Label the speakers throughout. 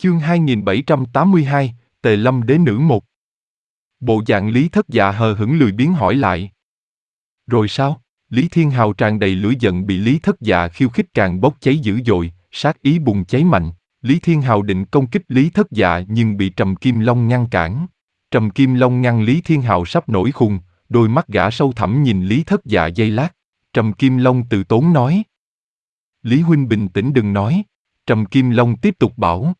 Speaker 1: Chương 2782, Tề Lâm Đế Nữ 1. Bộ dạng Lý Thất Dạ hờ hững lười biếng hỏi lại. Rồi sao? Lý Thiên Hào tràn đầy lửa giận bị Lý Thất Dạ khiêu khích càng bốc cháy dữ dội, sát ý bùng cháy mạnh. Lý Thiên Hào định công kích Lý Thất Dạ nhưng bị Trầm Kim Long ngăn cản. Trầm Kim Long ngăn Lý Thiên Hào sắp nổi khùng, đôi mắt gã sâu thẳm nhìn Lý Thất Dạ giây lát. Trầm Kim Long từ tốn nói. Lý huynh bình tĩnh đừng nói. Trầm Kim Long tiếp tục bảo.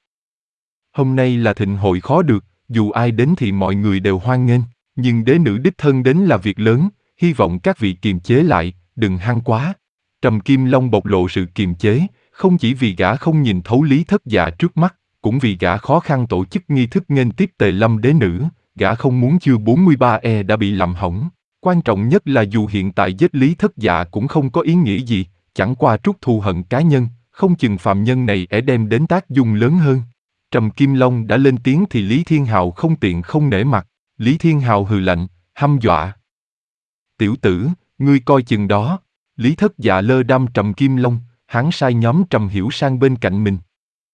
Speaker 1: Hôm nay là thịnh hội khó được, dù ai đến thì mọi người đều hoan nghênh, nhưng đế nữ đích thân đến là việc lớn, hy vọng các vị kiềm chế lại, đừng hăng quá. Trầm Kim Long bộc lộ sự kiềm chế, không chỉ vì gã không nhìn thấu Lý Thất Dạ trước mắt, cũng vì gã khó khăn tổ chức nghi thức nghênh tiếp Tề Lâm Đế Nữ, gã không muốn chương 43E đã bị làm hỏng. Quan trọng nhất là dù hiện tại giết Lý Thất Dạ cũng không có ý nghĩa gì, chẳng qua trút thù hận cá nhân, không chừng phàm nhân này sẽ đem đến tác dụng lớn hơn. Trầm Kim Long đã lên tiếng thì Lý Thiên Hào không tiện không nể mặt. Lý Thiên Hào hừ lạnh, hăm dọa. Tiểu tử, ngươi coi chừng đó. Lý Thất Dạ lơ đăm Trầm Kim Long, hắn sai nhóm Trầm Hiểu sang bên cạnh mình.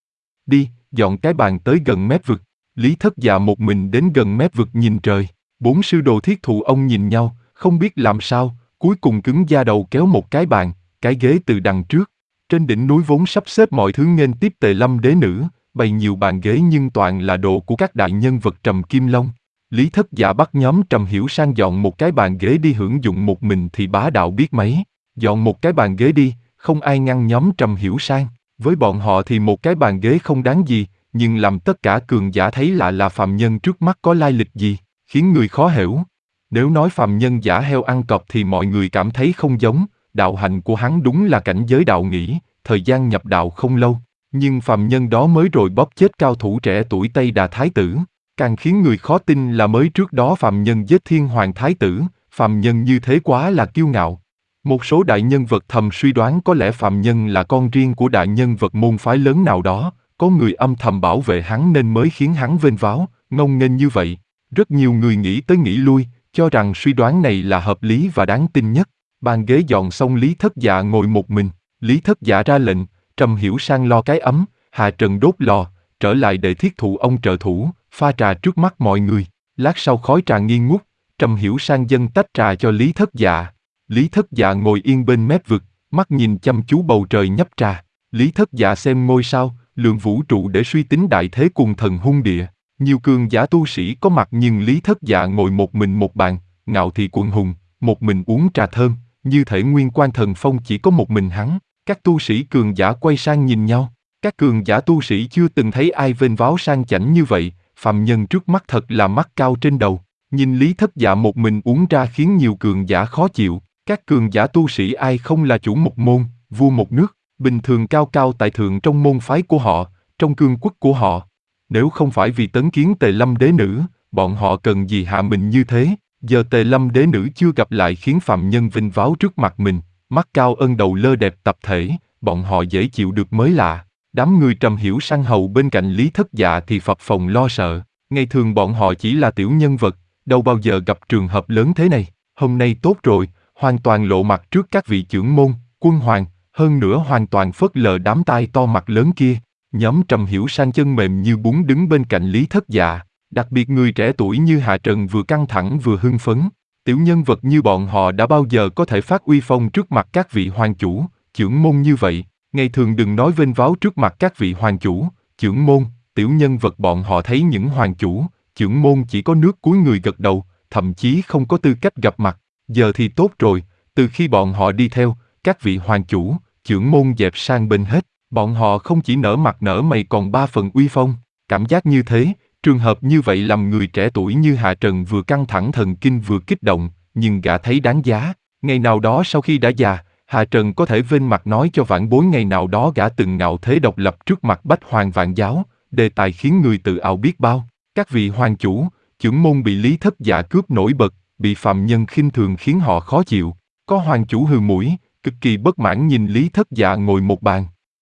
Speaker 1: Đi, dọn cái bàn tới gần mép vực. Lý Thất Dạ một mình đến gần mép vực nhìn trời. Bốn sư đồ thiết thụ ông nhìn nhau, không biết làm sao, cuối cùng cứng da đầu kéo một cái bàn, cái ghế từ đằng trước. Trên đỉnh núi vốn sắp xếp mọi thứ nghênh tiếp Tề Lâm Đế Nữ, bày nhiều bàn ghế nhưng toàn là đồ của các đại nhân vật Trầm Kim Long. Lý Thất Dạ bắt nhóm Trầm Hiểu sang dọn một cái bàn ghế đi hưởng dụng một mình thì bá đạo biết mấy. Dọn một cái bàn ghế đi, không ai ngăn nhóm Trầm Hiểu sang. Với bọn họ thì một cái bàn ghế không đáng gì, nhưng làm tất cả cường giả thấy lạ là phàm nhân trước mắt có lai lịch gì, khiến người khó hiểu. Nếu nói phàm nhân giả heo ăn cọp thì mọi người cảm thấy không giống, đạo hạnh của hắn đúng là cảnh giới đạo nghĩ, thời gian nhập đạo không lâu. Nhưng phàm nhân đó mới rồi bóp chết cao thủ trẻ tuổi Tây Đà Thái tử, càng khiến người khó tin là mới trước đó phàm nhân giết Thiên Hoàng Thái tử, phàm nhân như thế quá là kiêu ngạo. Một số đại nhân vật thầm suy đoán có lẽ phàm nhân là con riêng của đại nhân vật môn phái lớn nào đó, có người âm thầm bảo vệ hắn nên mới khiến hắn vênh váo, ngông nghênh như vậy. Rất nhiều người nghĩ tới nghĩ lui, cho rằng suy đoán này là hợp lý và đáng tin nhất. Bàn ghế dọn xong Lý Thất Dạ ngồi một mình, Lý Thất Dạ ra lệnh, Trầm Hiểu sang lo cái ấm, Hà Trần đốt lò, trở lại để thiết thụ ông trợ thủ, pha trà trước mắt mọi người. Lát sau khói trà nghi ngút, Trầm Hiểu sang dâng tách trà cho Lý Thất Dạ. Lý Thất Dạ ngồi yên bên mép vực, mắt nhìn chăm chú bầu trời nhấp trà. Lý Thất Dạ xem ngôi sao, lượng vũ trụ để suy tính đại thế cùng thần hung địa. Nhiều cường giả tu sĩ có mặt nhưng Lý Thất Dạ ngồi một mình một bàn, ngạo thị quận hùng, một mình uống trà thơm, như thể nguyên quan thần phong chỉ có một mình hắn. Các tu sĩ cường giả quay sang nhìn nhau. Các cường giả tu sĩ chưa từng thấy ai vênh váo sang chảnh như vậy, phàm nhân trước mắt thật là mắt cao trên đầu. Nhìn Lý Thất Dạ một mình uống ra khiến nhiều cường giả khó chịu. Các cường giả tu sĩ ai không là chủ một môn, vua một nước, bình thường cao cao tại thượng trong môn phái của họ, trong cương quốc của họ. Nếu không phải vì tấn kiến Tề Lâm Đế Nữ, bọn họ cần gì hạ mình như thế? Giờ Tề Lâm Đế Nữ chưa gặp lại khiến phàm nhân vinh váo trước mặt mình, mắt cao ân đầu lơ đẹp tập thể, bọn họ dễ chịu được mới lạ. Đám người Trầm Hiểu sang hầu bên cạnh Lý Thất Dạ thì phập phồng lo sợ. Ngày thường bọn họ chỉ là tiểu nhân vật, đâu bao giờ gặp trường hợp lớn thế này. Hôm nay tốt rồi, hoàn toàn lộ mặt trước các vị chưởng môn, quân hoàng, hơn nữa hoàn toàn phớt lờ đám tai to mặt lớn kia. Nhóm Trầm Hiểu sang chân mềm như bún đứng bên cạnh Lý Thất Dạ, đặc biệt người trẻ tuổi như Hạ Trần vừa căng thẳng vừa hưng phấn. Tiểu nhân vật như bọn họ đã bao giờ có thể phát uy phong trước mặt các vị hoàng chủ, chưởng môn như vậy. Ngày thường đừng nói vênh váo trước mặt các vị hoàng chủ, chưởng môn, tiểu nhân vật bọn họ thấy những hoàng chủ, chưởng môn chỉ có nước cúi người gật đầu, thậm chí không có tư cách gặp mặt. Giờ thì tốt rồi, từ khi bọn họ đi theo, các vị hoàng chủ, chưởng môn dẹp sang bên hết. Bọn họ không chỉ nở mặt nở mày còn ba phần uy phong. Cảm giác như thế, trường hợp như vậy làm người trẻ tuổi như Hạ Trần vừa căng thẳng thần kinh vừa kích động, nhưng gã thấy đáng giá. Ngày nào đó sau khi đã già, Hạ Trần có thể vênh mặt nói cho vãn bối ngày nào đó gã từng ngạo thế độc lập trước mặt Bách Hoàng Vạn Giáo, đề tài khiến người tự ào biết bao. Các vị hoàng chủ, chưởng môn bị Lý Thất Dạ cướp nổi bật, bị phàm nhân khinh thường khiến họ khó chịu. Có hoàng chủ hừ mũi, cực kỳ bất mãn nhìn Lý Thất Dạ ngồi một bàn.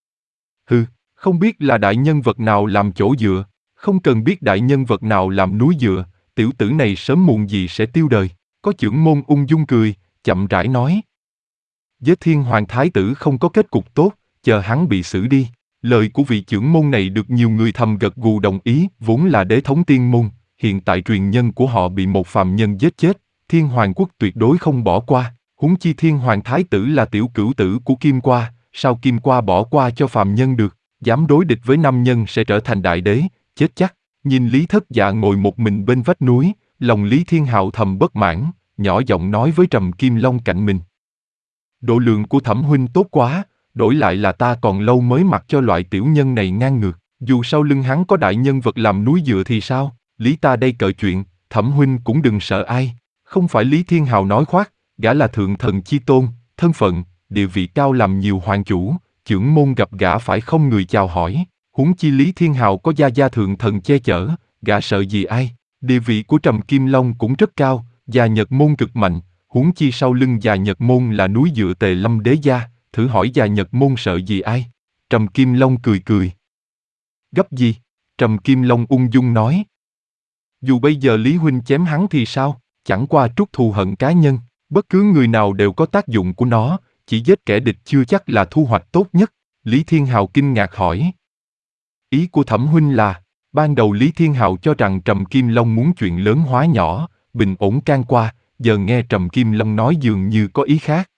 Speaker 1: Hừ, không biết là đại nhân vật nào làm chỗ dựa, không cần biết đại nhân vật nào làm núi dựa, tiểu tử này sớm muộn gì sẽ tiêu đời. Có chưởng môn ung dung cười, chậm rãi nói. Giết Thiên Hoàng Thái tử không có kết cục tốt, chờ hắn bị xử đi. Lời của vị trưởng môn này được nhiều người thầm gật gù đồng ý, vốn là đế thống tiên môn, hiện tại truyền nhân của họ bị một phàm nhân giết chết, Thiên Hoàng quốc tuyệt đối không bỏ qua, huống chi Thiên Hoàng thái tử là tiểu cửu tử của Kim Qua, sao Kim Qua bỏ qua cho phàm nhân được, dám đối địch với nam nhân sẽ trở thành đại đế, chết chắc. Nhìn Lý Thất Dạ ngồi một mình bên vách núi, lòng Lý Thiên Hạo thầm bất mãn, nhỏ giọng nói với Trầm Kim Long cạnh mình. Độ lượng của Thẩm huynh tốt quá, đổi lại là ta còn lâu mới mặc cho loại tiểu nhân này ngang ngược, dù sau lưng hắn có đại nhân vật làm núi dựa thì sao, Lý ta đây cởi chuyện, Thẩm huynh cũng đừng sợ ai, không phải Lý Thiên Hào nói khoác, gã là thượng thần chi tôn, thân phận, địa vị cao làm nhiều hoàng chủ, trưởng môn gặp gã phải không người chào hỏi, huống chi Lý Thiên Hào có gia gia thượng thần che chở, gã sợ gì ai, địa vị của Trầm Kim Long cũng rất cao, Già Nhật môn cực mạnh, huống chi sau lưng Già Nhật môn là núi dựa Tề Lâm đế gia, thử hỏi Già Nhật môn sợ gì ai? Trầm Kim Long cười cười. Gấp gì? Trầm Kim Long ung dung nói. Dù bây giờ Lý huynh chém hắn thì sao, chẳng qua trút thù hận cá nhân, bất cứ người nào đều có tác dụng của nó, chỉ giết kẻ địch chưa chắc là thu hoạch tốt nhất. Lý Thiên Hào kinh ngạc hỏi. Ý của Thẩm huynh là, ban đầu Lý Thiên Hào cho rằng Trầm Kim Long muốn chuyện lớn hóa nhỏ, bình ổn can qua, giờ nghe Trầm Kim Long nói dường như có ý khác.